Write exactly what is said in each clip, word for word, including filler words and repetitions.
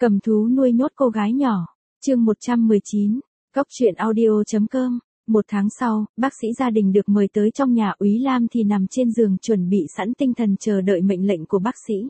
Cầm thú nuôi nhốt cô gái nhỏ. Chương một trăm mười chín. Cốc truyện audio chấm com. Một tháng sau, bác sĩ gia đình được mời tới trong nhà. Úy Lam thì nằm trên giường chuẩn bị sẵn tinh thần chờ đợi mệnh lệnh của bác sĩ.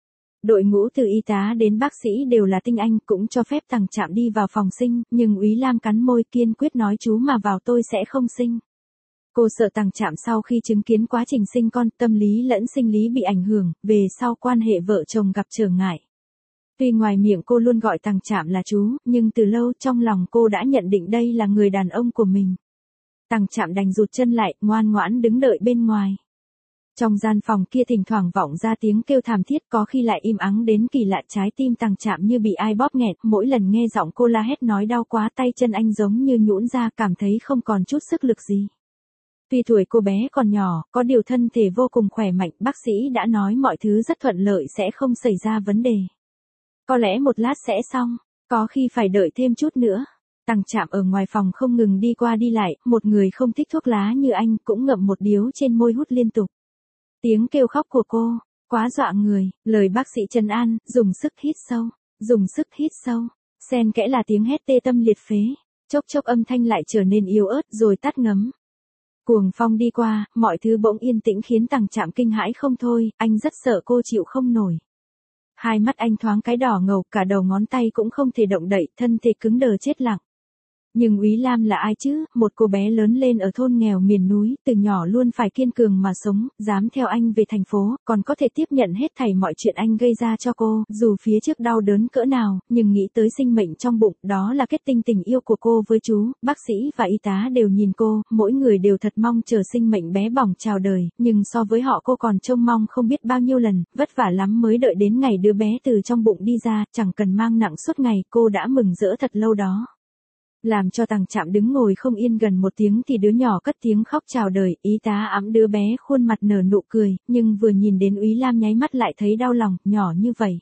Đội ngũ từ y tá đến bác sĩ đều là tinh anh, cũng cho phép Tằng Trạm đi vào phòng sinh, nhưng Úy Lam cắn môi kiên quyết nói chú mà vào tôi sẽ không sinh. Cô sợ Tằng Trạm sau khi chứng kiến quá trình sinh con, tâm lý lẫn sinh lý bị ảnh hưởng, về sau quan hệ vợ chồng gặp trở ngại. Tuy ngoài miệng cô luôn gọi Tằng Trạm là chú, nhưng từ lâu trong lòng cô đã nhận định đây là người đàn ông của mình. Tằng Trạm đành rụt chân lại, ngoan ngoãn đứng đợi bên ngoài. Trong gian phòng kia thỉnh thoảng vọng ra tiếng kêu thảm thiết, có khi lại im ắng đến kỳ lạ, trái tim Tằng Trạm như bị ai bóp nghẹt, mỗi lần nghe giọng cô la hét nói đau quá, tay chân anh giống như nhũn ra, cảm thấy không còn chút sức lực gì. Tuy tuổi cô bé còn nhỏ, có điều thân thể vô cùng khỏe mạnh, bác sĩ đã nói mọi thứ rất thuận lợi, sẽ không xảy ra vấn đề. Có lẽ một lát sẽ xong, có khi phải đợi thêm chút nữa. Tằng Trạm ở ngoài phòng không ngừng đi qua đi lại, một người không thích thuốc lá như anh cũng ngậm một điếu trên môi hút liên tục. Tiếng kêu khóc của cô, quá dọa người, lời bác sĩ trấn an, dùng sức hít sâu, dùng sức hít sâu, xen kẽ là tiếng hét tê tâm liệt phế, chốc chốc âm thanh lại trở nên yếu ớt rồi tắt ngấm. Cuồng phong đi qua, mọi thứ bỗng yên tĩnh khiến Tằng Trạm kinh hãi không thôi, anh rất sợ cô chịu không nổi. Hai mắt anh thoáng cái đỏ ngầu, cả đầu ngón tay cũng không thể động đậy, thân thể cứng đờ chết lặng. Nhưng Úy Lam là ai chứ, một cô bé lớn lên ở thôn nghèo miền núi, từ nhỏ luôn phải kiên cường mà sống, dám theo anh về thành phố, còn có thể tiếp nhận hết thảy mọi chuyện anh gây ra cho cô, dù phía trước đau đớn cỡ nào, nhưng nghĩ tới sinh mệnh trong bụng, đó là kết tinh tình yêu của cô với chú, bác sĩ và y tá đều nhìn cô, mỗi người đều thật mong chờ sinh mệnh bé bỏng chào đời, nhưng so với họ cô còn trông mong không biết bao nhiêu lần, vất vả lắm mới đợi đến ngày đứa bé từ trong bụng đi ra, chẳng cần mang nặng suốt ngày, cô đã mừng rỡ thật lâu đó. Làm cho Tằng Trạm đứng ngồi không yên gần một tiếng thì đứa nhỏ cất tiếng khóc chào đời, y tá ẵm đứa bé khuôn mặt nở nụ cười, nhưng vừa nhìn đến Úy Lam nháy mắt lại thấy đau lòng, nhỏ như vậy.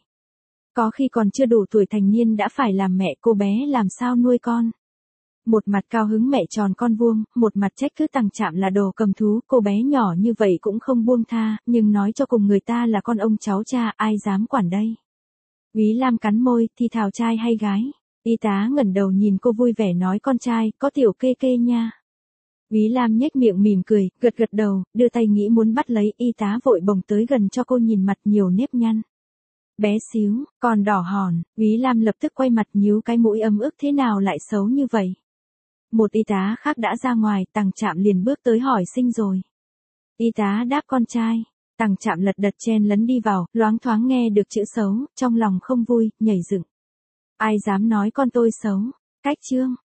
Có khi còn chưa đủ tuổi thành niên đã phải làm mẹ, cô bé làm sao nuôi con. Một mặt cao hứng mẹ tròn con vuông, một mặt trách cứ Tằng Trạm là đồ cầm thú, cô bé nhỏ như vậy cũng không buông tha, nhưng nói cho cùng người ta là con ông cháu cha, ai dám quản đây. Úy Lam cắn môi, thì thào trai hay gái. Y tá ngẩng đầu nhìn cô vui vẻ nói con trai, có tiểu kê kê nha. Úy Lam nhếch miệng mỉm cười, gật gật đầu, đưa tay nghĩ muốn bắt lấy, y tá vội bồng tới gần cho cô nhìn mặt nhiều nếp nhăn. Bé xíu, còn đỏ hòn, Úy Lam lập tức quay mặt nhíu cái mũi ấm ức, thế nào lại xấu như vậy. Một y tá khác đã ra ngoài, Tằng Trạm liền bước tới hỏi sinh rồi. Y tá đáp con trai. Tằng Trạm lật đật chen lấn đi vào, loáng thoáng nghe được chữ xấu, trong lòng không vui, nhảy dựng. Ai dám nói con tôi xấu? Cách chương.